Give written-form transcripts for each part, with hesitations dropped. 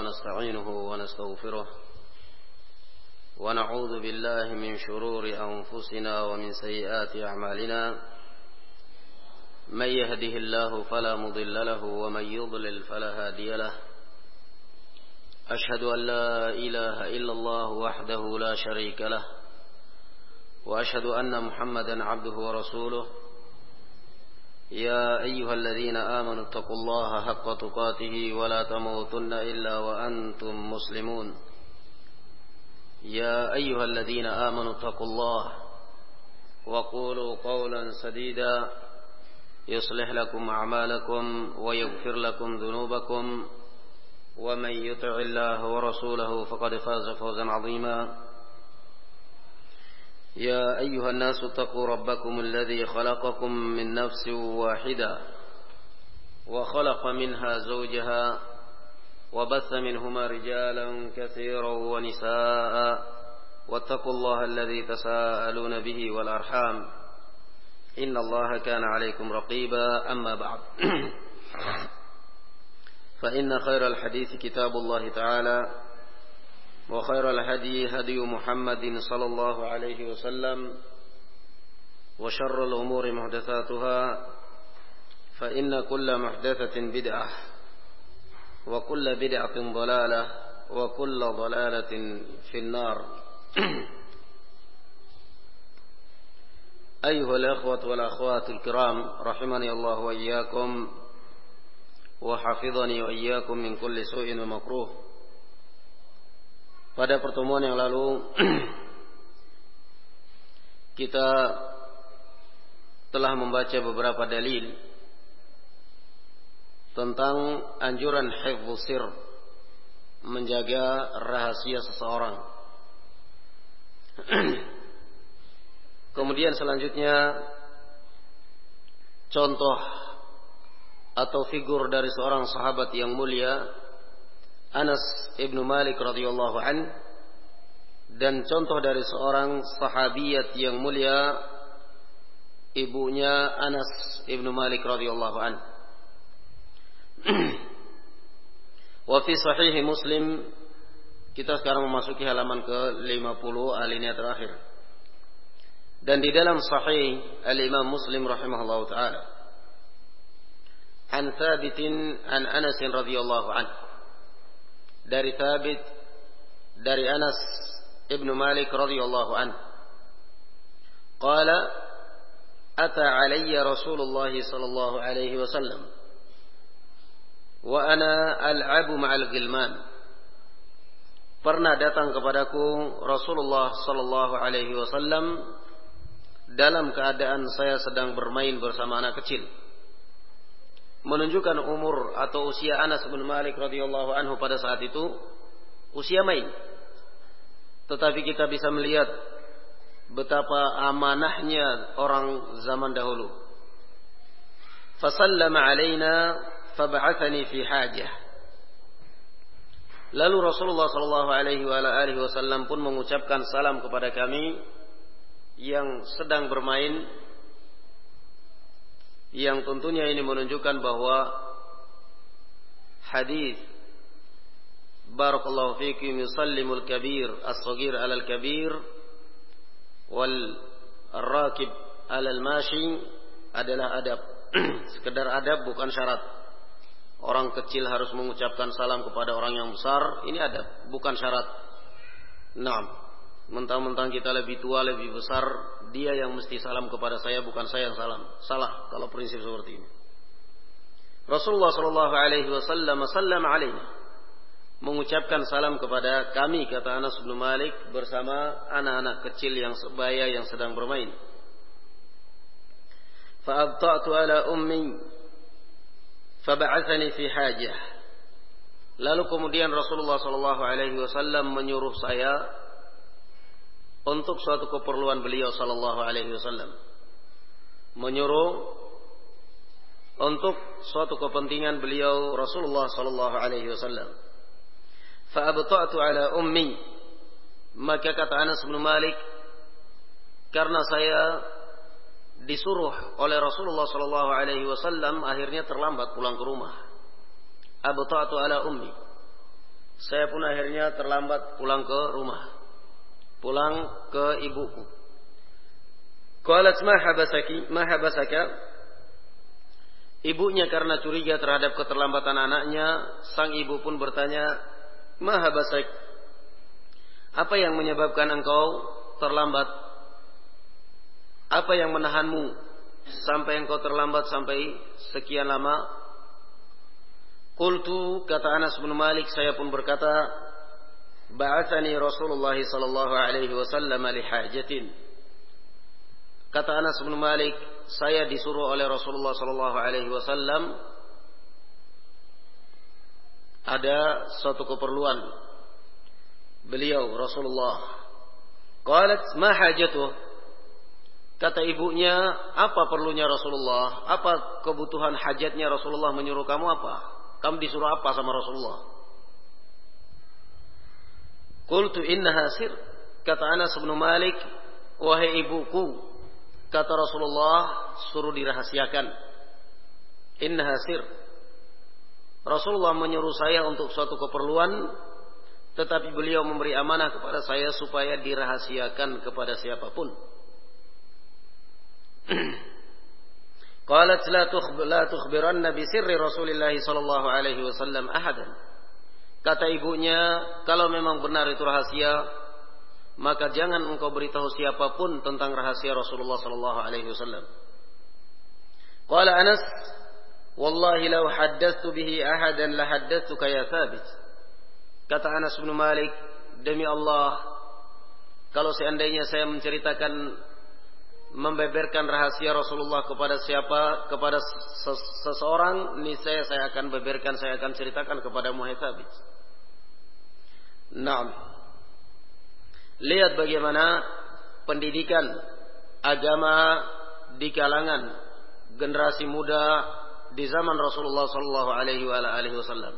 ونستعينه ونستغفره ونعوذ بالله من شرور أنفسنا ومن سيئات أعمالنا من يهده الله فلا مضل له ومن يضلل فلا هادي له أشهد أن لا إله إلا الله وحده لا شريك له وأشهد أن محمدا عبده ورسوله يا أيها الذين آمنوا اتقوا الله حق تقاته ولا تموتن إلا وأنتم مسلمون يا أيها الذين آمنوا اتقوا الله وقولوا قولا سديدا يصلح لكم أعمالكم ويغفر لكم ذنوبكم ومن يطع الله ورسوله فقد فاز فوزا عظيما يا أيها الناس اتقوا ربكم الذي خلقكم من نفس واحدة وخلق منها زوجها وبث منهما رجالا كثيرا ونساء واتقوا الله الذي تساءلون به والأرحام إن الله كان عليكم رقيبا أما بعد فإن خير الحديث كتاب الله تعالى وخير الهدي هدي محمد صلى الله عليه وسلم وشر الأمور محدثاتها فإن كل محدثة بدعة وكل بدعة ضلالة وكل ضلالة في النار أيها الأخوة والأخوات الكرام رحمني الله وإياكم وحفظني وإياكم من كل سوء ومكروه. Pada pertemuan yang lalu kita telah membaca beberapa dalil tentang anjuran hifdzus sir, menjaga rahasia seseorang. Kemudian selanjutnya contoh atau figur dari seorang sahabat yang mulia Anas ibnu Malik radhiyallahu an, dan contoh dari seorang sahabiyat yang mulia ibunya Anas ibnu Malik radhiyallahu an. Wa fi sahih Muslim, kita sekarang memasuki halaman ke-50 alinea terakhir. Dan di dalam sahih al-Imam Muslim rahimahullahu taala an Thabitin an Anas radhiyallahu an, dari Thabit dari Anas ibnu Malik radhiyallahu anhu, qala ata alayya Rasulullah sallallahu alaihi wasallam wa ana al'abu ma'al gilman. Pernah datang kepadaku Rasulullah sallallahu alaihi wasallam dalam keadaan saya sedang bermain bersama anak kecil. Menunjukkan umur atau usia Anas bin Malik radhiyallahu anhu pada saat itu usia main. Tetapi kita bisa melihat betapa amanahnya orang zaman dahulu. Fasallama alaina fab'athani fi hajah. Lalu Rasulullah sallallahu alaihi wasallam pun mengucapkan salam kepada kami yang sedang bermain, yang tentunya ini menunjukkan bahwa hadis barakallahu fikum yusallimul kabir as-saghir 'alal kabir wal rakib 'alal mashi adalah adab. Sekedar adab, bukan syarat. Orang kecil harus mengucapkan salam kepada orang yang besar, ini adab, bukan syarat. Naam. Mentang-mentang kita lebih tua, lebih besar, dia yang mesti salam kepada saya, bukan saya yang salam. Salah kalau prinsip seperti ini. Rasulullah sallallahu alaihi wasallam sallam alaina, mengucapkan salam kepada kami, kata Anas bin Malik, bersama anak-anak kecil yang sebaya yang sedang bermain. Fa abta'tu ala ummi fab'athani fi hajah. Lalu kemudian Rasulullah sallallahu alaihi wasallam menyuruh saya untuk suatu keperluan beliau sallallahu alaihi wasallam, menyuruh untuk suatu kepentingan beliau Rasulullah sallallahu alaihi wasallam. Fa abta'tu ala ummi, maka kata Anas bin Malik, karena saya disuruh oleh Rasulullah sallallahu alaihi wasallam, akhirnya terlambat pulang ke rumah. Abta'tu ala ummi, saya pun akhirnya terlambat pulang ke rumah, pulang ke ibuku. Qalat ma habasaka. Ibunya karena curiga terhadap keterlambatan anaknya, sang ibu pun bertanya, ma habasak? Apa yang menyebabkan engkau terlambat? Apa yang menahanmu sampai engkau terlambat sampai sekian lama? Qultu, kata Anas bin Malik, saya pun berkata, ba'athani Rasulullah sallallahu alaihi wasallam li hajatin. Kata Anas bin Malik, saya disuruh oleh Rasulullah sallallahu alaihi wasallam ada suatu keperluan beliau Rasulullah. Qalat ma hajatuh? Kata ibunya, apa perlunya Rasulullah? Apa kebutuhan hajatnya Rasulullah menyuruh kamu apa? Kamu disuruh apa sama Rasulullah? Qultu innaha sir. Kata Anas bin Malik, wahai ibuku, kata Rasulullah, suruh dirahasiakan. Innaha sir. Rasulullah menyuruh saya untuk suatu keperluan, tetapi beliau memberi amanah kepada saya supaya dirahasiakan kepada siapapun. Qalat la tukhbiranna bi sirri Rasulillah sallallahu alaihi wasallam ahadan. Kata ibunya, kalau memang benar itu rahasia, maka jangan engkau beritahu siapapun tentang rahasia Rasulullah sallallahu alaihi wasallam. Qala Anas, wallahi law haddatsu bihi ahadan la haddatsuka ya Thabit. Kata Anas bin Malik, demi Allah, kalau seandainya saya membeberkan rahasia Rasulullah kepada seseorang, niscaya saya akan beberkan, saya akan ceritakan kepada Muhammad Thabit. Naam. Lihat bagaimana pendidikan agama di kalangan generasi muda di zaman Rasulullah sallallahu alaihi wasallam.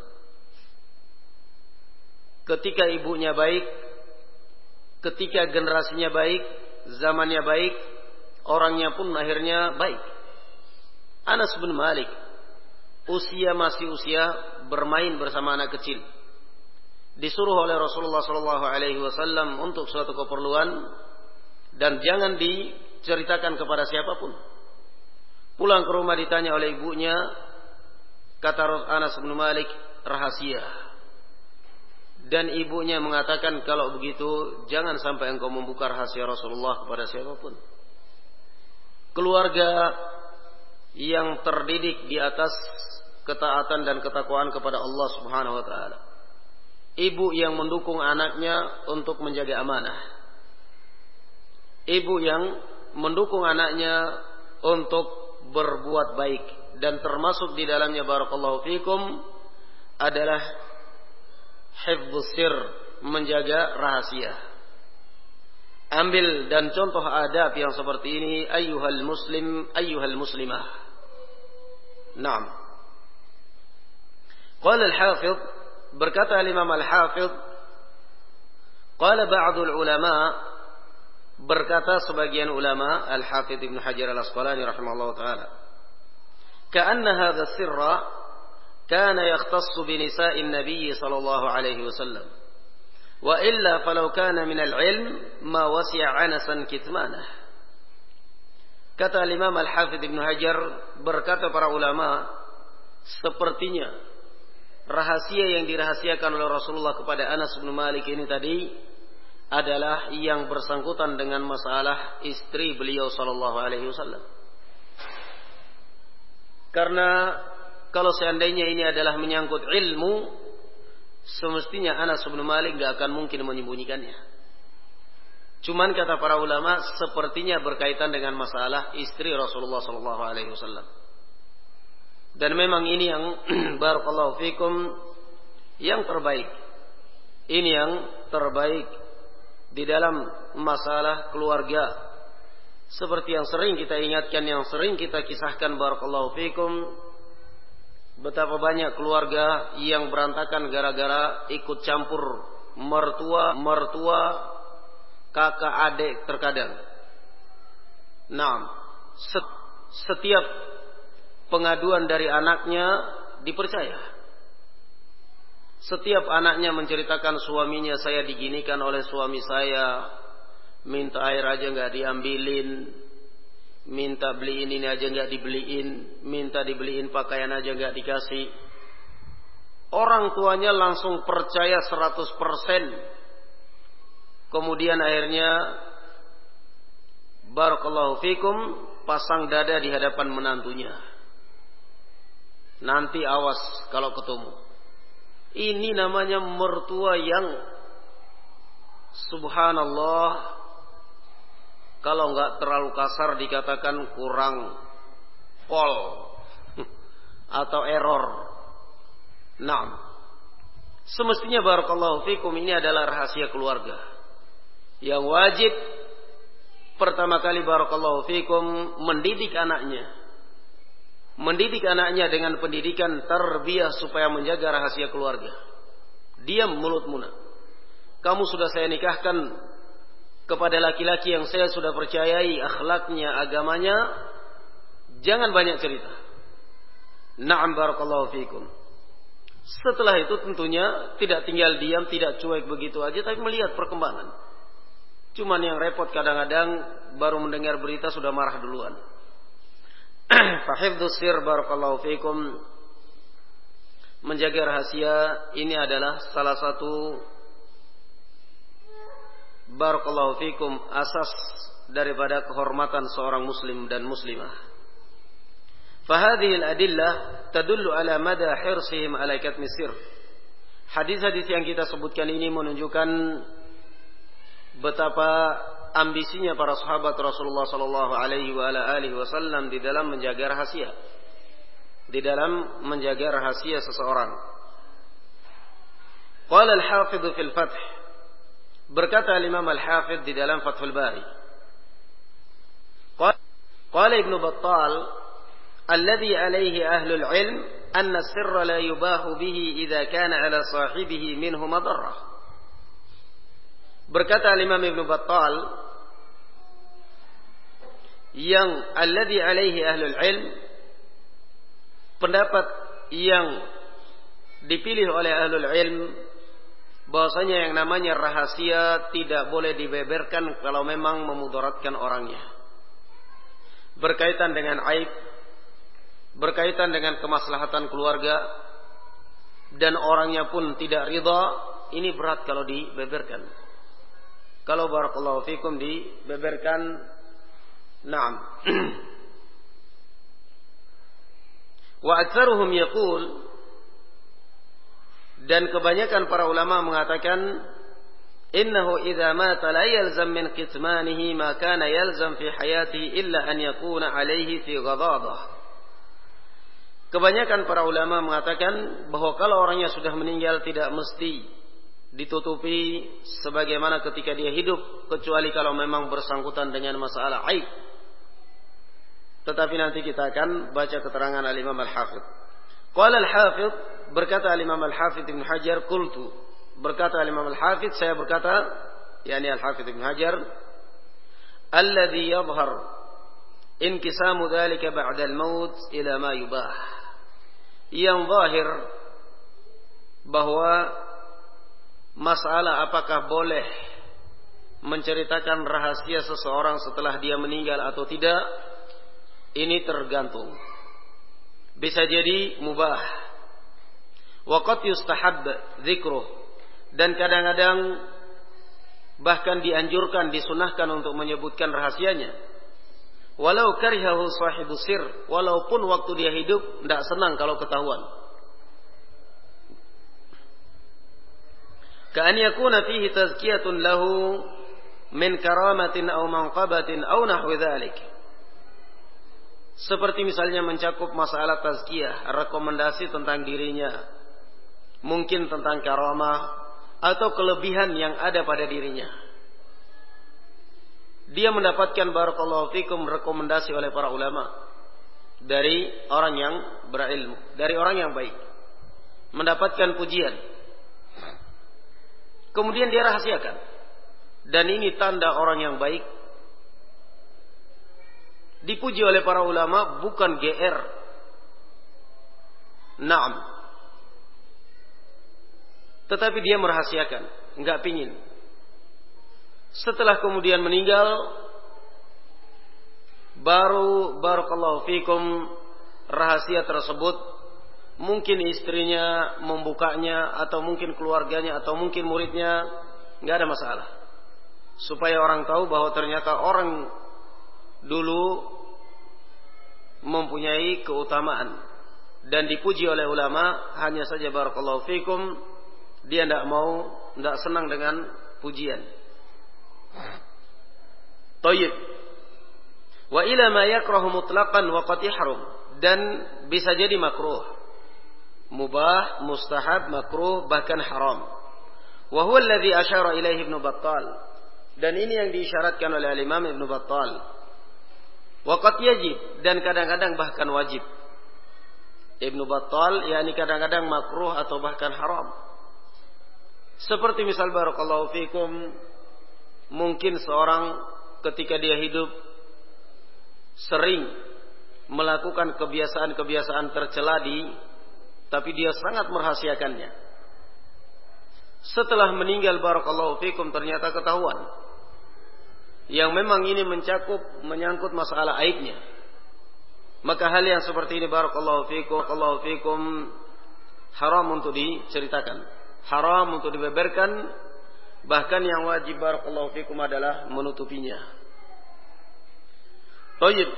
Ketika ibunya baik, ketika generasinya baik, zamannya baik, orangnya pun akhirnya baik. Anas bin Malik masih usia bermain bersama anak kecil, disuruh oleh Rasulullah sallallahu alaihi wasallam untuk suatu keperluan dan jangan diceritakan kepada siapapun. Pulang ke rumah ditanya oleh ibunya, kata Anas bin Malik, rahasia. Dan ibunya mengatakan, kalau begitu jangan sampai engkau membuka rahasia Rasulullah kepada siapapun. Keluarga yang terdidik di atas ketaatan dan ketakwaan kepada Allah Subhanahu wa taala. Ibu yang mendukung anaknya untuk menjaga amanah. Ibu yang mendukung anaknya untuk berbuat baik, dan termasuk di dalamnya barakallahu fikum adalah hifdzus sir, menjaga rahasia. Ambil dan contoh adab yang seperti ini, ayyuhal muslim, ayyuhal muslimah. Naam. Qala al-Hafidh, berkata Imam al-Hafidh, qala ba'dul ulama, berkata sebagian ulama, Al-Hafidh Ibnu Hajar Al-Asqalani rahimahullah taala, ka'anna hadha sirra kana yakhtassu bi nisa'in nabiy sallallahu alaihi wasallam. Wa illa falau kana min al-ilm ma wasi'a Anasan kitmanah. Kata Imam Al-Hafidh Ibnu Hajar, berkata para ulama, sepertinya rahasia yang dirahasiakan oleh Rasulullah kepada Anas bin Malik ini tadi adalah yang bersangkutan dengan masalah istri beliau sallallahu alaihi wasallam. Karena kalau seandainya ini adalah menyangkut ilmu, semestinya Anas bin Malik tidak akan mungkin menyembunyikannya. Cuman kata para ulama, sepertinya berkaitan dengan masalah istri Rasulullah sallallahu alaihi wasallam. Dan memang ini yang barakallahu fikum yang terbaik. Ini yang terbaik di dalam masalah keluarga. Seperti yang sering kita ingatkan, yang sering kita kisahkan barakallahu fikum, betapa banyak keluarga yang berantakan gara-gara ikut campur mertua, kakak adik terkadang. Nah, setiap pengaduan dari anaknya dipercaya. Setiap anaknya menceritakan suaminya, saya diginikan oleh suami saya, minta air aja nggak diambilin, minta beliin ini aja nggak dibeliin, minta dibeliin pakaian aja nggak dikasih. Orang tuanya langsung percaya 100%. Kemudian akhirnya barakallahu fikum pasang dada di hadapan menantunya. Nanti awas kalau ketemu. Ini namanya mertua yang subhanallah, kalau nggak terlalu kasar dikatakan kurang pol atau error. Nah, semestinya barakallahu fikum ini adalah rahasia keluarga yang wajib pertama kali barakallahu fikum mendidik anaknya. Mendidik anaknya dengan pendidikan tarbiyah supaya menjaga rahasia keluarga. Diam mulut muna. Kamu sudah saya nikahkan kepada laki-laki yang saya sudah percayai akhlaknya, agamanya. Jangan banyak cerita. Na'am barakallahu fikum. Setelah itu tentunya tidak tinggal diam, tidak cuek begitu aja, tapi melihat perkembangan. Cuman yang repot kadang-kadang baru mendengar berita sudah marah duluan. Fahifdzus sir barakallahu fikum, menjaga rahasia ini adalah salah satu barakallahu fikum asas daripada kehormatan seorang muslim dan muslimah. Fahadhil adillah tadullu ala mada hirsihim ala katmi sir. Hadis-hadis yang kita sebutkan ini menunjukkan betapa ambisinya para sahabat Rasulullah sallallahu alaihi wa ala alihi wasallam di dalam menjaga rahasia. Di dalam menjaga rahasia seseorang. Qala al-Hafidz fil Fath. Berkata Imam Al-Hafidz di dalam Fathul Bari. Qala Ibnu Battal, "Alladhi alaihi ahlul ilm anna as-sirra la yubahu bihi idza kana ala sahibihi minhu madarrah." Berkata Imam Ibnu Battal, yang alladhi alaihi ahlul ilm, pendapat yang dipilih oleh ahlul ilm, bahwasanya yang namanya rahasia tidak boleh dibeberkan kalau memang memudaratkan orangnya. Berkaitan dengan aib, berkaitan dengan kemaslahatan keluarga, dan orangnya pun tidak ridha, ini berat kalau dibeberkan. Kalau barakallahu fikum dibeberkan, na'am. Wa aktsaruhum yaqul, dan kebanyakan para ulama mengatakan, innahu idza mata la yalzam min kitmanihi ma kana yalzam fi hayatihi illa an yakuna alaihi fi ghadadah. Kebanyakan para ulama mengatakan bahwa kalau orangnya sudah meninggal tidak mesti ditutupi sebagaimana ketika dia hidup, kecuali kalau memang bersangkutan dengan masalah aib. Tetapi nanti kita akan baca keterangan al-Imam Al-Hafidz. Qala Al-Hafidz, berkata al-Imam Al-Hafidz Ibn Hajar, qultu, berkata al-Imam Al-Hafidz, saya berkata, yakni Al-Hafidz Ibn Hajar, alladhi yadhhar inkisamu dhalika ba'da al-maut ila ma yubah. Yang zahir bahwa masalah apakah boleh menceritakan rahasia seseorang setelah dia meninggal atau tidak, ini tergantung. Bisa jadi mubah. Wa qad yustahab dzikruh, dan kadang-kadang bahkan dianjurkan, disunahkan untuk menyebutkan rahasianya. Walau karihahu sahibu sir, walaupun waktu dia hidup tidak senang kalau ketahuan. Ka'an yakuna fihi tazkiyatun lahu min karamatin aw manqabatin aw nahwi dzalik. Seperti misalnya mencakup masalah tazkiyah, rekomendasi tentang dirinya, mungkin tentang karamah atau kelebihan yang ada pada dirinya. Dia mendapatkan barakallahu fikum rekomendasi oleh para ulama, dari orang yang berilmu, dari orang yang baik, mendapatkan pujian, kemudian dia rahasiakan. Dan ini tanda orang yang baik, dipuji oleh para ulama, bukan GR. Naam. tetapi dia merahasiakan, enggak pingin. Setelah kemudian meninggal, baru barakallahu fikum rahasia tersebut mungkin istrinya membukanya, atau mungkin keluarganya, atau mungkin muridnya, enggak ada masalah. Supaya orang tahu bahwa ternyata orang dulu mempunyai keutamaan dan dipuji oleh ulama. Hanya saja barakallahu fikum dia tidak senang dengan pujian. Tayyib. Wa ila ma yakrahu mutlaqan wa qad yahrum, dan bisa jadi makruh, mubah, mustahab, makruh, bahkan haram. Wa huwa alladhi asyara ilaihi Ibnu Battal, dan ini yang diisyaratkan oleh Imam Ibnu Battal. Wa qad yajib, dan kadang-kadang bahkan wajib. Ibnu Battal yakni kadang-kadang makruh atau bahkan haram. Seperti misal barakallahu fikum, mungkin seorang ketika dia hidup sering melakukan kebiasaan-kebiasaan tercela tapi dia sangat merahasiakannya. Setelah meninggal barakallahu fikum ternyata ketahuan yang memang ini menyangkut masalah aibnya, maka hal yang seperti ini barakallahu fikum haram untuk diceritakan, haram untuk dibeberkan. Bahkan yang wajib barakallahu fikum adalah menutupinya. Tayyib.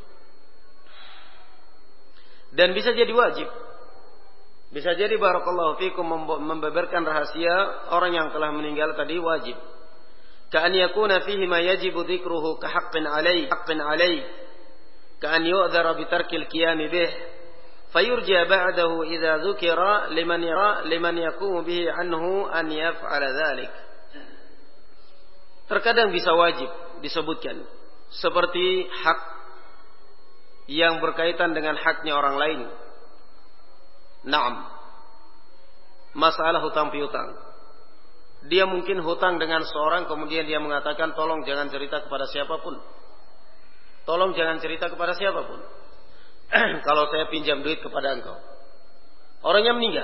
Dan bisa jadi wajib, bisa jadi barakallahu fikum membeberkan rahasia orang yang telah meninggal tadi wajib. Ka'an yakuna fihi ma yajibu dzikruhu ka haqqin alayh ka'an yu'dzara bi tarkil qiyam bih fayurja ba'dahu idza dzukira liman yaqumu bihi anhu an yaf'ala dzalik. Terkadang bisa wajib disebutkan seperti hak yang berkaitan dengan haknya orang lain. Naam, masalah hutang piutang. Dia mungkin hutang dengan seorang, kemudian dia mengatakan, tolong jangan cerita kepada siapapun. Tolong jangan cerita kepada siapapun. Kalau saya pinjam duit kepada engkau. Orangnya meninggal.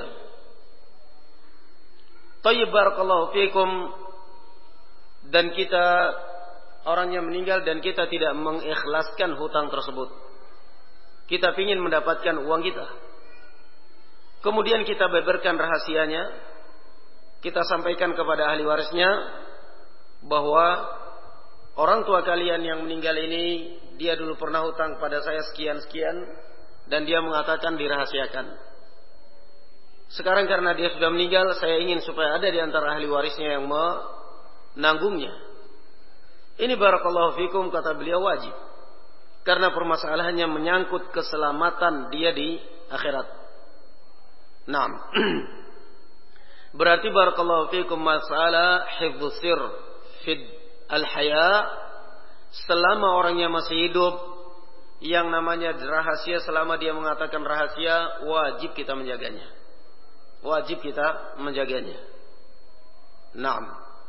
Tayyib barakallahu fikum. Dan kita, orangnya meninggal dan kita tidak mengikhlaskan hutang tersebut. Kita ingin mendapatkan uang kita. Kemudian kita beberkan rahasianya. Kita sampaikan kepada ahli warisnya bahwa orang tua kalian yang meninggal ini, dia dulu pernah hutang pada saya sekian-sekian, dan dia mengatakan dirahasiakan. Sekarang karena dia sudah meninggal, saya ingin supaya ada di antara ahli warisnya yang menanggungnya. Ini barakallahu fikum, kata beliau wajib. Karena permasalahannya menyangkut keselamatan dia di akhirat. Naam. Berarti barakallahu fikum masalah hifdzus sir fid al-haya, selama orangnya masih hidup, yang namanya rahasia, selama dia mengatakan rahasia, wajib kita menjaganya. Wajib kita menjaganya. Naam.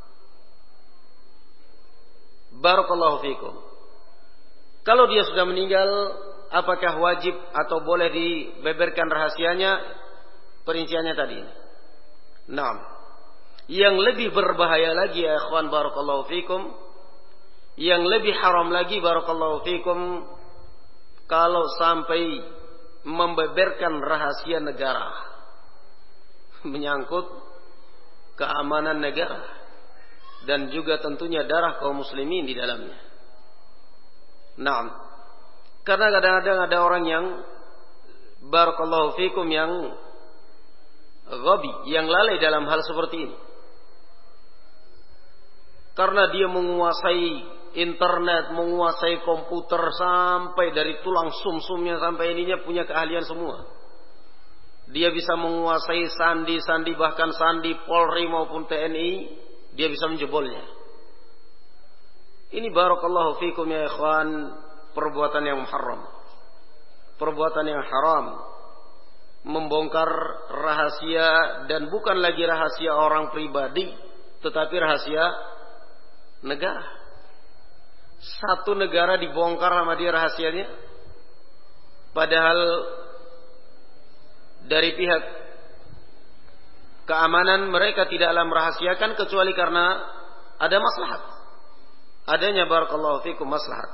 Barakallahu fikum. Kalau dia sudah meninggal, apakah wajib atau boleh dibeberkan rahasianya? Perinciannya tadi. Naam. Yang lebih berbahaya lagi ya ikhwan barakallahu fikum, yang lebih haram lagi barakallahu fikum, kalau sampai membeberkan rahasia negara, menyangkut keamanan negara dan juga tentunya darah kaum muslimin di dalamnya. Naam. Karena kadang-kadang ada orang yang barakallahu fikum yang ghabi, yang lalai dalam hal seperti ini. Karena dia menguasai internet, menguasai komputer sampai dari tulang sumsumnya sampai ininya, punya keahlian semua. Dia bisa menguasai sandi-sandi, bahkan sandi Polri maupun TNI, dia bisa menjebolnya. Ini barakallahu fikum ya ikhwan, perbuatan yang haram. Perbuatan yang haram. Membongkar rahasia, dan bukan lagi rahasia orang pribadi, tetapi rahasia negara. Satu negara dibongkar sama dia rahasianya, padahal dari pihak keamanan mereka tidaklah merahasiakan kecuali karena ada maslahat. Adanya barakallahu fikum maslahat.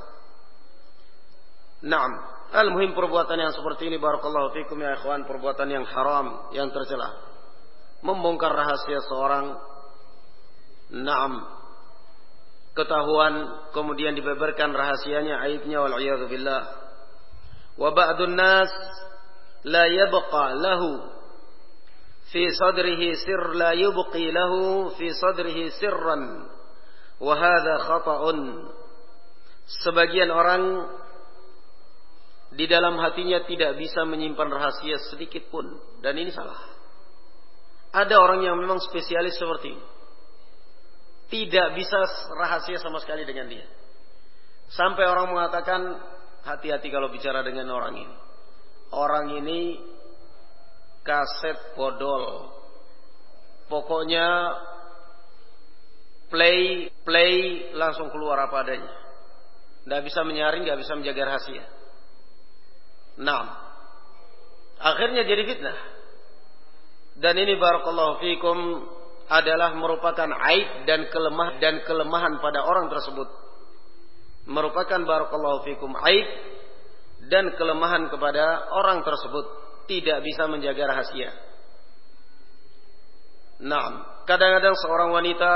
Naam, al-muhim perbuatan yang seperti ini barakallahu fikum ya ikhwan, perbuatan yang haram, yang tercela. Membongkar rahasia seorang, naam, ketahuan kemudian dibeberkan rahasianya, aibnya, wal iyadzu billah. Wa ba'dun nas la yabqa lahu fi sadrihi sirr, la yubqi lahu fi sadrihi sirran wa hadha khata'un. Sebagian orang di dalam hatinya tidak bisa menyimpan rahasia sedikit pun, dan ini salah. Ada orang yang memang spesialis seperti ini, tidak bisa rahasia sama sekali dengan dia, sampai orang mengatakan hati-hati kalau bicara dengan orang ini. Orang ini kaset bodol, pokoknya play langsung keluar apa adanya, tidak bisa menyaring, tidak bisa menjaga rahasia. Nah, akhirnya jadi fitnah. Dan ini barakallahu fikum adalah merupakan aib dan kelemahan pada orang tersebut. Merupakan barakallahu fikum aib dan kelemahan kepada orang tersebut, tidak bisa menjaga rahasia. Nah, kadang-kadang seorang wanita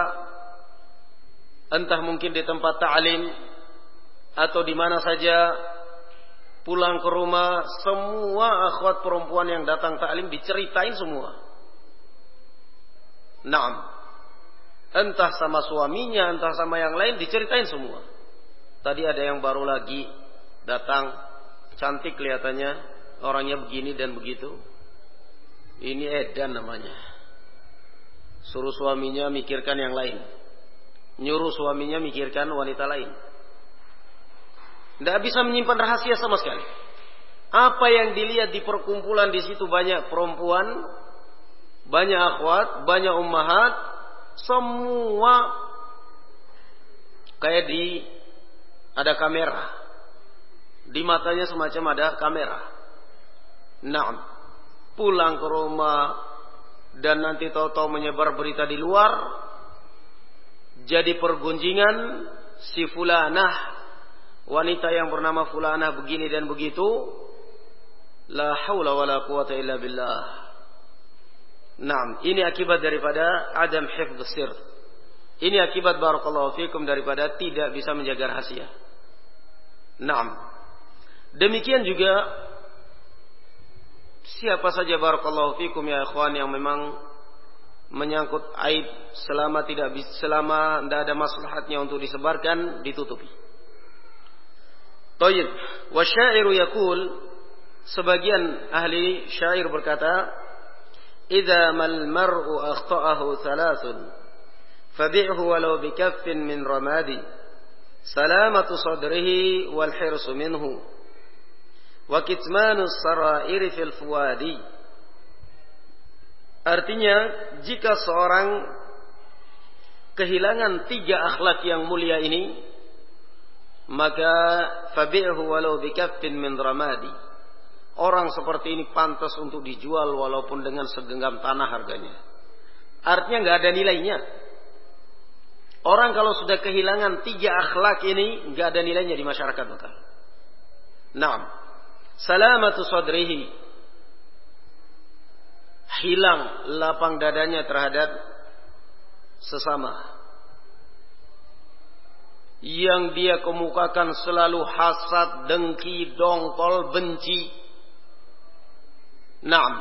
entah mungkin di tempat ta'lim atau di mana saja, pulang ke rumah semua akhwat perempuan yang datang ta'lim diceritain semua. Naam, entah sama suaminya, entah sama yang lain, diceritain semua. Tadi ada yang baru lagi datang, cantik kelihatannya, orangnya begini dan begitu. Ini edan namanya. Suruh suaminya mikirkan yang lain, nyuruh suaminya mikirkan wanita lain. Tidak bisa menyimpan rahasia sama sekali. Apa yang dilihat di perkumpulan di situ, banyak perempuan, banyak akhwat, banyak ummahat, semua kayak ada kamera. Di matanya semacam ada kamera. Nah, pulang ke rumah dan nanti tahu-tahu menyebar berita di luar, jadi pergunjingan si fulanah, wanita yang bernama fulanah begini dan begitu. La haula wala quwata illa billah. Naam, ini akibat daripada adam hifdz sir. Ini akibat barakallahu fikum daripada tidak bisa menjaga rahasia. Naam. Demikian juga siapa saja barakallahu fikum ya ikhwan yang memang menyangkut aib selama tidak ada maslahatnya untuk disebarkan, ditutupi. Thayyib. Wa syairu yaqul, sebagian ahli syair berkata, إذا ما المرء أخطأه ثلاث فبعه ولو بكف من رماد سلامة صدره والحرص منه وكتمان السرائر في الفؤاد. Artinya, jika seorang kehilangan 3 akhlak yang mulia ini, maka fabi'hu walau bikaffin min ramadi. Orang seperti ini pantas untuk dijual walaupun dengan segenggam tanah harganya. Artinya nggak ada nilainya. Orang kalau sudah kehilangan 3 akhlak ini, nggak ada nilainya di masyarakat lokal. Naam, salamatu sadrihi, hilang lapang dadanya terhadap sesama. Yang dia kemukakan selalu hasad, dengki, dongkol, benci. Naam,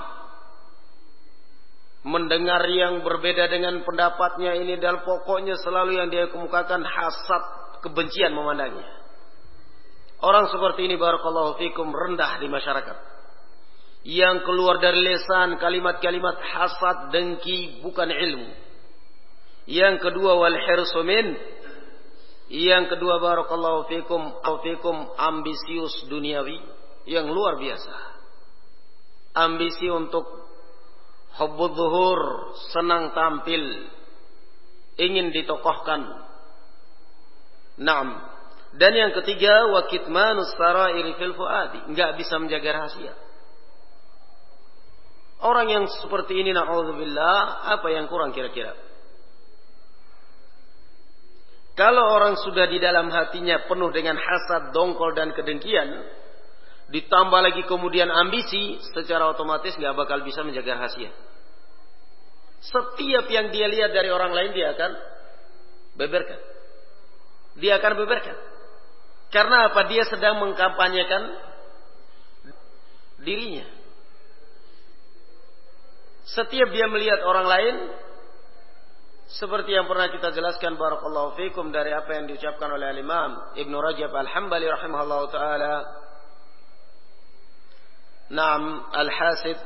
mendengar yang berbeda dengan pendapatnya ini, dan pokoknya selalu yang dia kemukakan hasad, kebencian memandangnya. Orang seperti ini barakallahu fikum rendah di masyarakat. Yang keluar dari lisan kalimat-kalimat hasad, dengki, bukan ilmu. Yang kedua wal hirsu min. Yang kedua barakallahu fikum ambisius duniawi yang luar biasa. Ambisi untuk hubbudz zuhur, senang tampil, ingin ditokohkan. Naam. Dan yang ketiga wa kitmanus sarairi fil fuadi, enggak bisa menjaga rahasia. Orang yang seperti ini na'udzubillah, apa yang kurang kira-kira? Kalau orang sudah di dalam hatinya penuh dengan hasad, dongkol dan kedengkian, ditambah lagi kemudian ambisi, secara otomatis nggak bakal bisa menjaga rahasia. Setiap yang dia lihat dari orang lain dia akan beberkan. Dia akan beberkan. Karena apa? Dia sedang mengkampanyekan dirinya. Setiap dia melihat orang lain, seperti yang pernah kita jelaskan barakallahu fikum dari apa yang diucapkan oleh Imam Ibnu Rajab Al-Hambali rahimahullahu taala. Naam, al-hasid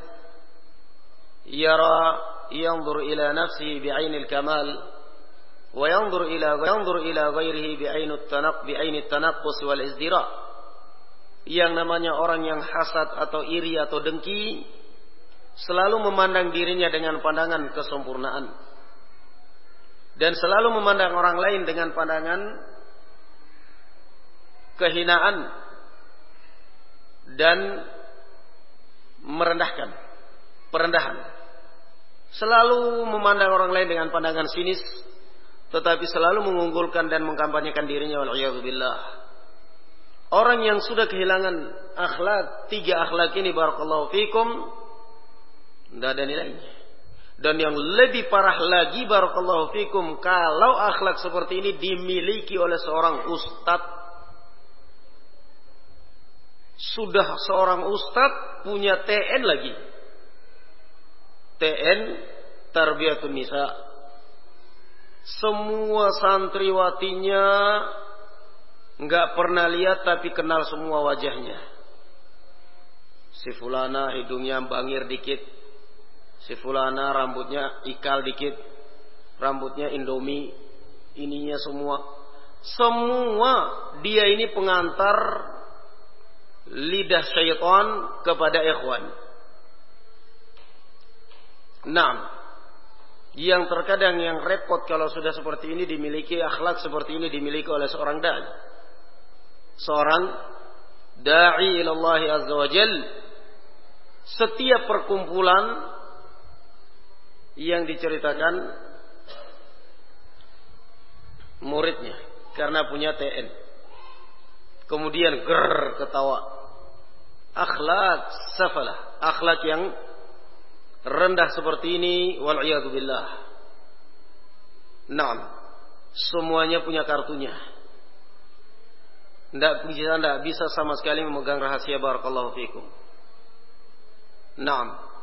yanzur ila nafsihi bi'ainil kamal wa yanzur ila ghairihi bi'ainit tanaqqus wal izdira. Yang namanya orang yang hasad atau iri atau dengki selalu memandang dirinya dengan pandangan kesempurnaan. Dan selalu memandang orang lain dengan pandangan kehinaan dan perendahan. Selalu memandang orang lain dengan pandangan sinis, tetapi selalu mengunggulkan dan mengkampanyekan dirinya, wal'iyadzubillah. Orang yang sudah kehilangan akhlak, 3 akhlak ini barakallahu fikum, tidak ada nilainya. Dan yang lebih parah lagi barakallahu fikum, kalau akhlak seperti ini dimiliki oleh seorang ustadz. Sudah seorang ustadz punya TN lagi. TN Tarbiyatun Nisa. Semua santriwatinya nggak pernah lihat tapi kenal semua wajahnya. Si fulana hidungnya bangir dikit. Si fulana rambutnya ikal dikit, rambutnya Indomie, ininya semua. Semua dia ini pengantar lidah syaitan kepada ikhwan. Nah, yang terkadang yang repot kalau sudah seperti ini dimiliki akhlak seperti ini dimiliki oleh seorang da'i. Seorang da'i ilallahi azza wa jal. Setiap perkumpulan yang diceritakan muridnya karena punya TN, kemudian ketawa, akhlak safalah, akhlak yang rendah seperti ini, wal'iyadzubillah. Naam, semuanya punya kartunya. Tidak bisa sama sekali memegang rahasia barakallahu fikum. Naam.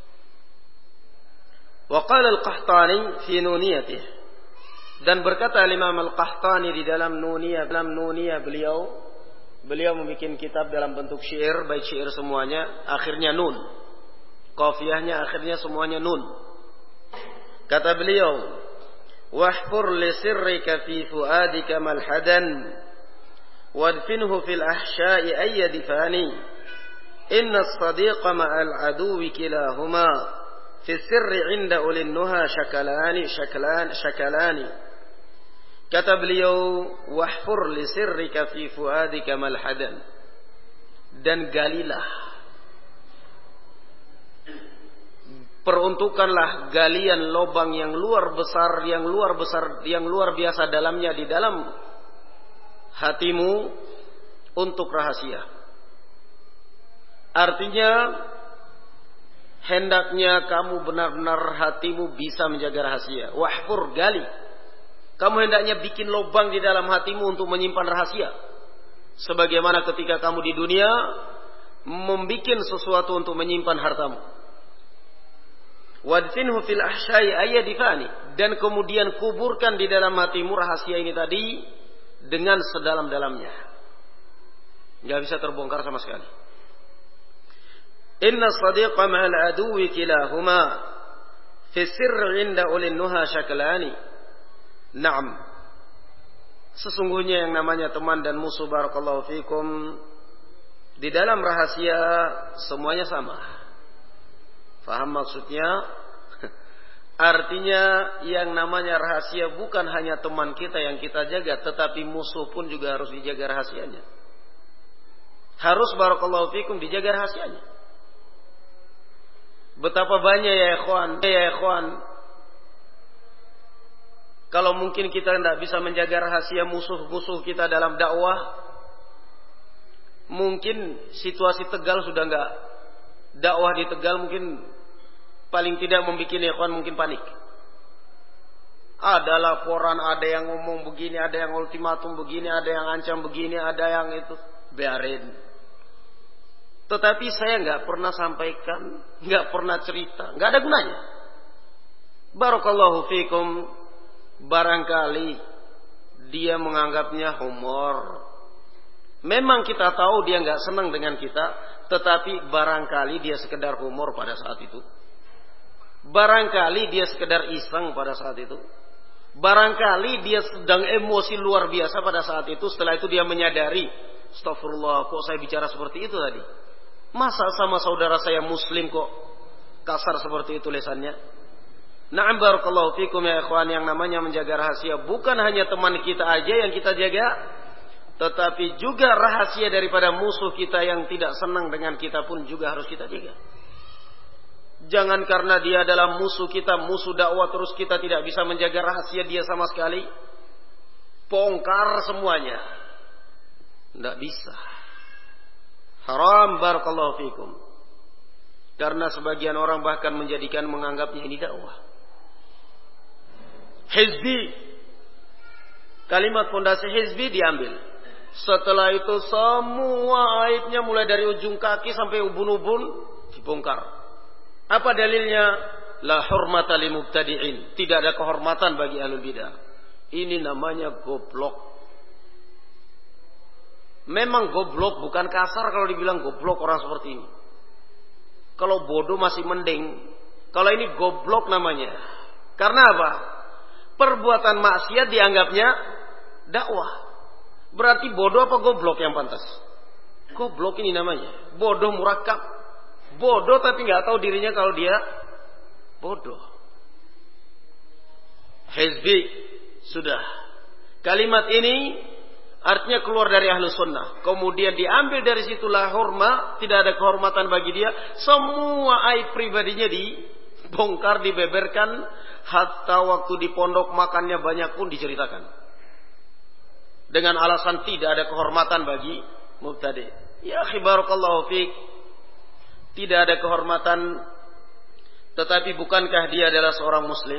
Wa qala al-Qahtani fi nuniyatih, dan berkata Imam al-Qahtani di dalam nuniyah beliau membuat kitab dalam bentuk syair, baik syair semuanya akhirnya nun, qafiyahnya akhirnya semuanya nun. Kata beliau, wahfur li sirrika fi fuadika malhadan wadfinhu fil ahsya'i ayyadifani inna as-sadiqa ma'al aduwi kilahuma fi sirri 'inda ulil nuha shakalani. Kata beliau, wahfur li sirrika fi fuadika malhadan, dan galilah, peruntukanlah galian lubang yang luar biasa dalamnya di dalam hatimu untuk rahasia. Artinya hendaknya kamu benar-benar hatimu bisa menjaga rahasia. Wahfur, gali. Kamu hendaknya bikin lubang di dalam hatimu untuk menyimpan rahasia. Sebagaimana ketika kamu di dunia membikin sesuatu untuk menyimpan hartamu. Wadfinhu fil ahsyai ayyadifani, dan kemudian kuburkan di dalam hatimu rahasia ini tadi dengan sedalam-dalamnya. Enggak bisa terbongkar sama sekali. Inna sadiqa ma'al aduwi kilahuma fi sirri 'inda ulil nuha shaklani. Naam. Sesungguhnya yang namanya teman dan musuh barakallahu fikum di dalam rahasia semuanya sama. Faham maksudnya? Artinya yang namanya rahasia bukan hanya teman kita yang kita jaga, tetapi musuh pun juga harus dijaga rahasianya. Harus barakallahu fikum dijaga rahasianya. Betapa banyak ya ikhwan. Kalau mungkin kita tidak bisa menjaga rahasia musuh-musuh kita dalam dakwah, mungkin situasi Tegal sudah enggak, dakwah di Tegal mungkin paling tidak membuat ikhwan mungkin panik. Ada laporan, ada yang ngomong begini, ada yang ultimatum begini, ada yang ancam begini, ada yang itu. Biarin. Tetapi saya nggak pernah sampaikan, nggak pernah cerita, nggak ada gunanya. Barakallahu fikum. Barangkali dia menganggapnya humor. Memang kita tahu dia nggak senang dengan kita, tetapi barangkali dia sekedar humor pada saat itu. Barangkali dia sekedar iseng pada saat itu. Barangkali dia sedang emosi luar biasa pada saat itu. Setelah itu dia menyadari, astagfirullah, kok saya bicara seperti itu tadi? Masa sama saudara saya muslim kok kasar seperti itu lesannya? Na'am barakallahu fikum ya ikhwan, yang namanya menjaga rahasia bukan hanya teman kita aja yang kita jaga, tetapi juga rahasia daripada musuh kita yang tidak senang dengan kita pun juga harus kita jaga. Jangan karena dia adalah musuh kita, musuh dakwah, terus kita tidak bisa menjaga rahasia dia sama sekali. Bongkar semuanya. Tidak bisa. Haram barakallahu fikum. Karena sebagian orang bahkan menganggapnya ini dakwah. Hizbi. Kalimat fondasi hizbi diambil. Setelah itu semua aibnya mulai dari ujung kaki sampai ubun-ubun dibongkar. Apa dalilnya? La hurmata li mubtadi'in. Tidak ada kehormatan bagi ahlul bidah. Ini namanya goblok. Memang goblok, bukan kasar kalau dibilang goblok orang seperti ini. Kalau bodoh masih mending. Kalau ini goblok namanya. Karena apa? Perbuatan maksiat dianggapnya dakwah. Berarti bodoh apa goblok yang pantas? Goblok ini namanya. Bodoh murakkab. Bodoh tapi nggak tahu dirinya kalau dia bodoh. Hizbi sudah. Kalimat ini artinya keluar dari ahlu sunnah. Kemudian diambil dari situlah hurma, tidak ada kehormatan bagi dia. Semua aib pribadinya dibongkar, dibeberkan. Hatta waktu di pondok makannya banyak pun diceritakan. Dengan alasan tidak ada kehormatan bagi mubtadi'. Ya akhi barakallahu fiik. Tidak ada kehormatan. Tetapi bukankah dia adalah seorang muslim?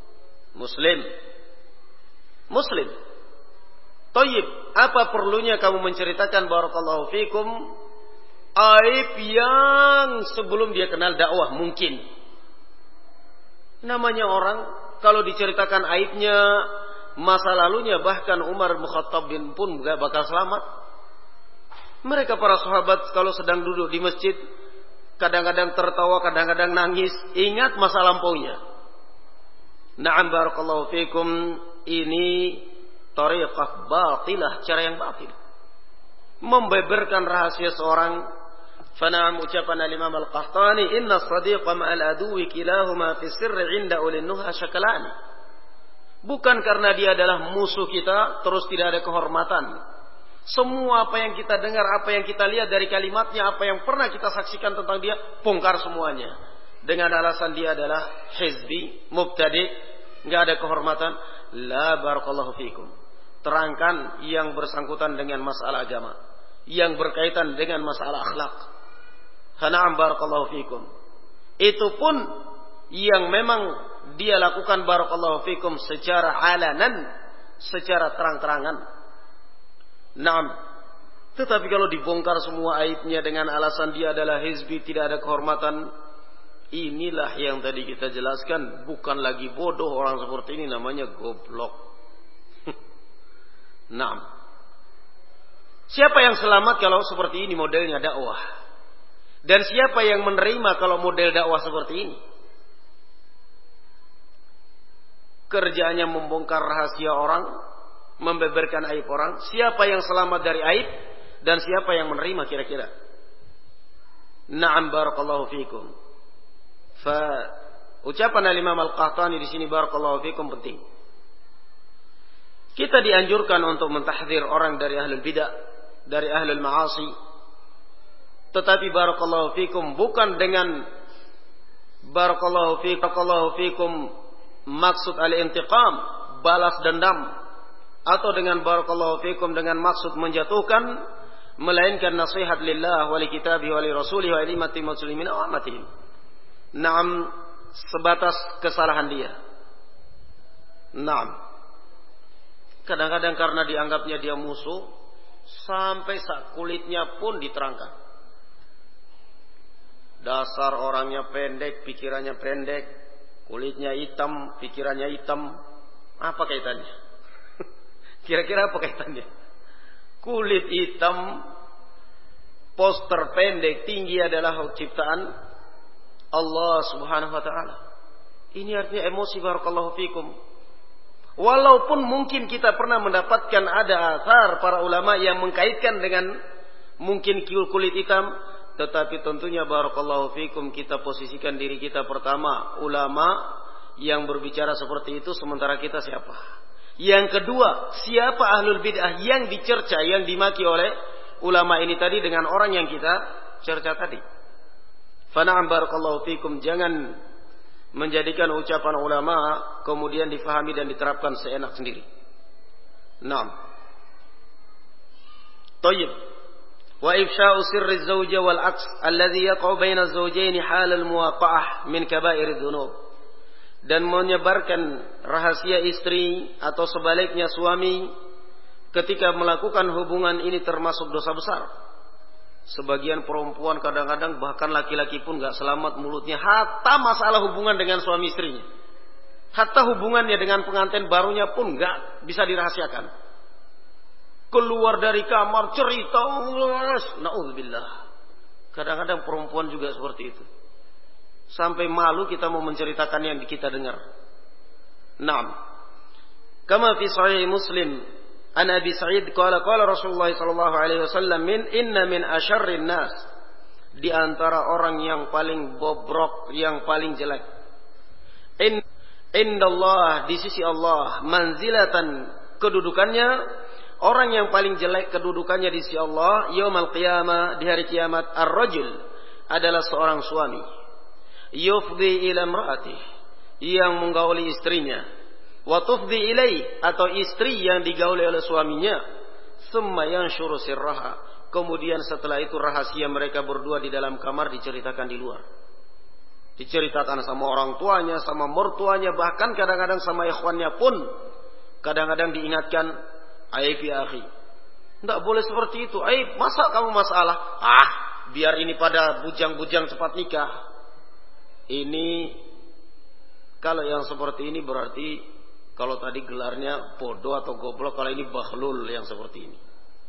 Muslim. Tayyib, apa perlunya kamu menceritakan barakallahu fikum aib yang sebelum dia kenal dakwah? Mungkin. Namanya orang kalau diceritakan aibnya, masa lalunya, bahkan Umar bin Khattab pun gak bakal selamat. Mereka para sahabat kalau sedang duduk di masjid, kadang-kadang tertawa, kadang-kadang nangis, ingat masa lampaunya. Na'am barakallahu fikum, ini tariqah batilah, cara yang batil. Membeberkan rahasia seorang. Fana'am ucapan al-Imam Al-Qahtani, inna as-sadiqa ma'al aduwi kilahuma fi sirri 'inda ulil nuha syakalani. Bukan karena dia adalah musuh kita terus tidak ada kehormatan. Semua apa yang kita dengar, apa yang kita lihat dari kalimatnya, apa yang pernah kita saksikan tentang dia, bongkar semuanya. Dengan alasan dia adalah hizbi, mubtadi', enggak ada kehormatan. La barakallahu fikum. Terangkan yang bersangkutan dengan masalah agama, yang berkaitan dengan masalah akhlak. Na'am barakallahu fikum. Itu pun yang memang dia lakukan barakallahu fikum secara alanan, secara terang-terangan. Naam. Tetapi kalau dibongkar semua aibnya dengan alasan dia adalah hizbi, tidak ada kehormatan, inilah yang tadi kita jelaskan, bukan lagi bodoh orang seperti ini, namanya goblok. Naam. Siapa yang selamat kalau seperti ini modelnya dakwah? Dan siapa yang menerima kalau model dakwah seperti ini? Kerjaannya membongkar rahasia orang, membeberkan aib orang. Siapa yang selamat dari aib dan siapa yang menerima kira-kira? Na'am barakallahu fikum. Ucapan al-Imam Al-Qahtani di sini barakallahu fikum penting. Kita dianjurkan untuk mentahdzir orang dari ahlul bidah, dari ahlul ma'asi. Tetapi barakallahu fikum bukan dengan barakallahu fikum maksud al-intiqam, balas dendam, atau dengan barakallahu fikum dengan maksud menjatuhkan, melainkan nasihat lillah wa li kitabihi wa li rasulihi wa immati muslimin wa amatihim. Naam, sebatas kesalahan dia. Naam. Kadang-kadang karena dianggapnya dia musuh, sampai sak kulitnya pun diterangkan. Dasar orangnya pendek, pikirannya pendek, kulitnya hitam, pikirannya hitam. Apa kaitannya? Kira-kira apa kaitannya? Kulit hitam, poster pendek, tinggi adalah ciptaan Allah Subhanahu wa taala. Ini artinya emosi, barakallahu fikum. Walaupun mungkin kita pernah mendapatkan ada asar para ulama yang mengkaitkan dengan mungkin kulit hitam, tetapi tentunya barakallahu fikum kita posisikan diri kita pertama ulama yang berbicara seperti itu, sementara kita siapa? Yang kedua, siapa ahlul bid'ah yang dicerca, yang dimaki oleh ulama ini tadi dengan orang yang kita cerca tadi. Fana'am barakallahu fikum, jangan menjadikan ucapan ulama kemudian difahami dan diterapkan seenak sendiri. Naam. Tayyib. Wa ifsha'u sirri az-zawja wal 'aks alladhi yaqa'u baina az-zawjayn hal al-muwaqa'ah min kaba'ir adh-dhunub. Dan menyebarkan rahasia istri atau sebaliknya suami ketika melakukan hubungan ini termasuk dosa besar. Sebagian perempuan kadang-kadang bahkan laki-laki pun gak selamat mulutnya, hatta masalah hubungan dengan suami istrinya, hatta hubungannya dengan pengantin barunya pun gak bisa dirahasiakan. Keluar dari kamar cerita, naudzubillah. Kadang-kadang perempuan juga seperti itu. Sampai malu kita mau menceritakan yang kita dengar. Naam. Kama fi sahih Muslim an Abi Sa'id qala Rasulullah sallallahu alaihi wasallam inna min asyarrin nas, di antara orang yang paling bobrok, yang paling jelek. Indallah, di sisi Allah, manzilatan, kedudukannya, orang yang paling jelek kedudukannya di sisi Allah yaumul qiyamah, di hari kiamat, ar-rajul, adalah seorang suami yufdi ila imraatih, yang menggauli istrinya, wa tufdi ilai, atau istri yang digauli oleh suaminya, summa yanshuru sirraha, kemudian setelah itu rahasia mereka berdua di dalam kamar diceritakan di luar, diceritakan sama orang tuanya, sama mertuanya, bahkan kadang-kadang sama ikhwannya pun kadang-kadang diingatkan, aib ya akhi, tidak boleh seperti itu, aib, masa kamu masalah, biar ini pada bujang-bujang cepat nikah. Ini kalau yang seperti ini berarti kalau tadi gelarnya bodoh atau goblok, kalau ini bakhlul yang seperti ini.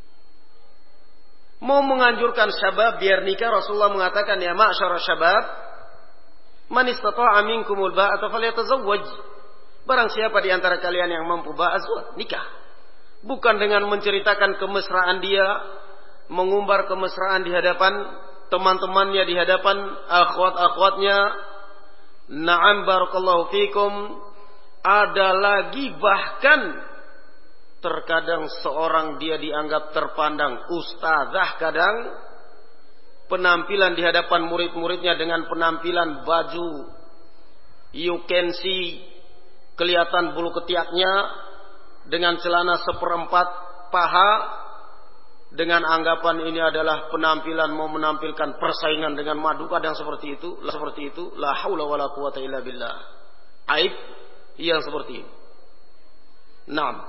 Mau menganjurkan syabab biar nikah, Rasulullah mengatakan, ya ma'syara syabab, man istata'a minkumul ba'ata falyatazawwaj. Barang siapa di antara kalian yang mampu ba'azwa, nikah. Bukan dengan menceritakan kemesraan dia, mengumbar kemesraan di hadapan teman-temannya, di hadapan akhwat-akhwatnya. Na'am barakallahu fikum. Ada lagi bahkan terkadang seorang dia dianggap terpandang ustazah, kadang penampilan di hadapan murid-muridnya dengan penampilan baju you can see, kelihatan bulu ketiaknya, dengan celana seperempat paha, dengan anggapan ini adalah penampilan mau menampilkan persaingan dengan madu, kadang seperti itu, la haula wala quwata illa billah. Aib yang seperti ini. Naam.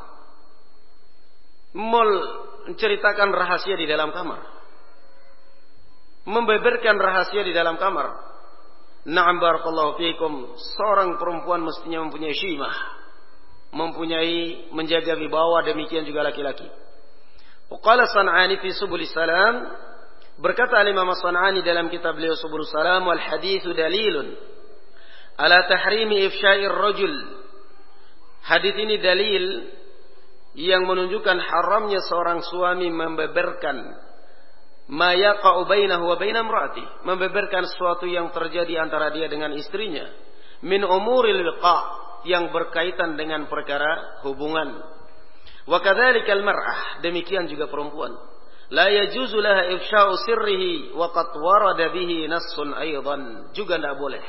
Menceritakan rahasia di dalam kamar, membeberkan rahasia di dalam kamar. Naam barakallahu fiikum. Seorang perempuan mestinya mempunyai syimah, mempunyai menjaga wibawa, demikian juga laki-laki. Qala San'ani fi Subulis Salam, berkata Imam San'ani dalam kitab beliau Subulus Salam, wal haditsu dalilun ala tahrimi ifsya'ir rajul. Hadis ini dalil yang menunjukkan haramnya seorang suami membeberkan ma yaqa'u bainahu wa baina imraati, membeberkan sesuatu yang terjadi antara dia dengan istrinya, min umuril liqa, yang berkaitan dengan perkara hubungan. Wa kadzalikal mar'ah, demikian juga perempuan, la yajuzu laha ifsya'u sirrihi wa qad warada bihi nassun aidan, juga tidak boleh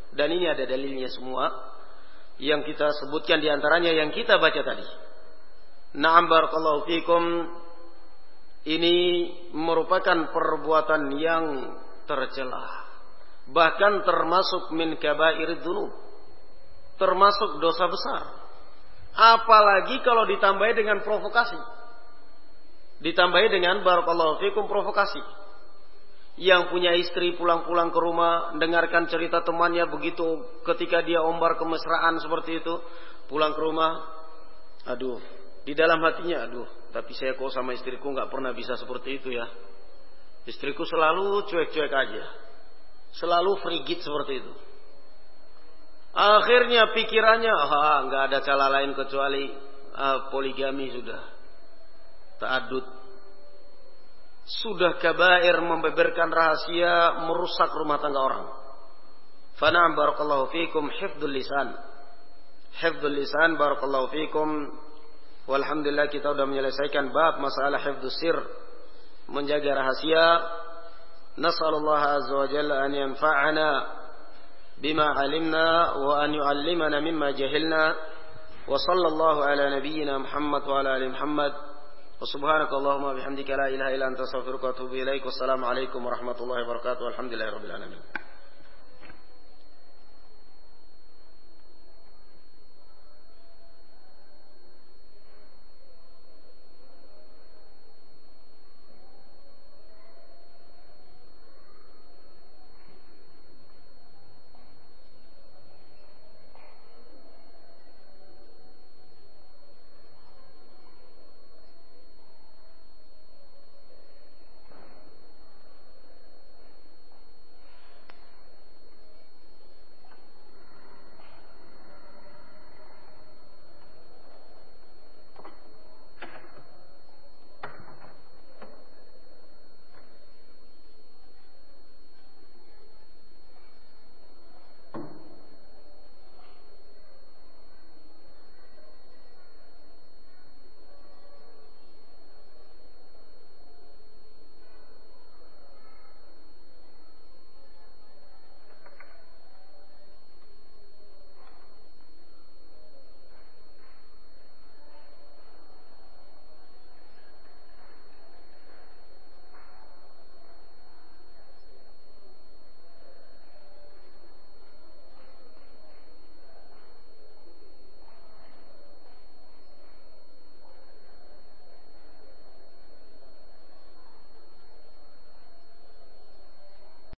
Dan ini ada dalilnya semua yang kita sebutkan, di antaranya yang kita baca tadi. Na'am barakallahu fikum, ini merupakan perbuatan yang tercela, bahkan termasuk min kabairid dzunub, termasuk dosa besar. Apalagi kalau ditambahi dengan provokasi, ditambahi dengan barakallahu fikum provokasi. Yang punya istri pulang-pulang ke rumah, dengarkan cerita temannya begitu ketika dia ombar kemesraan seperti itu, pulang ke rumah, aduh, di dalam hatinya, aduh, tapi saya kok sama istriku nggak pernah bisa seperti itu ya. Istriku selalu cuek-cuek aja, selalu frigid seperti itu. Akhirnya pikirannya, nggak ada cara lain kecuali poligami sudah, ta'addud. Sudah kabair, membeberkan rahasia, merusak rumah tangga orang. Fana'am barakallahu fikum hifdzul lisan. Hifdzul lisan barakallahu fikum. Walhamdulillah kita sudah menyelesaikan bab masalah hifdzus sir, menjaga rahasia. Nas'alullah azza wa jalla an yanfa'ana bima 'alimna wa an yu'allimana mimma jahilna. Wa sallallahu ala nabiyyina Muhammad wa ala ali Muhammad. Subhanakallahumma bihamdika la ilaha illa anta astaghfiruka wa atubu ilaik. Wassalamu alaikum warahmatullahi wabarakatuh. Alhamdulillahirabbil alamin.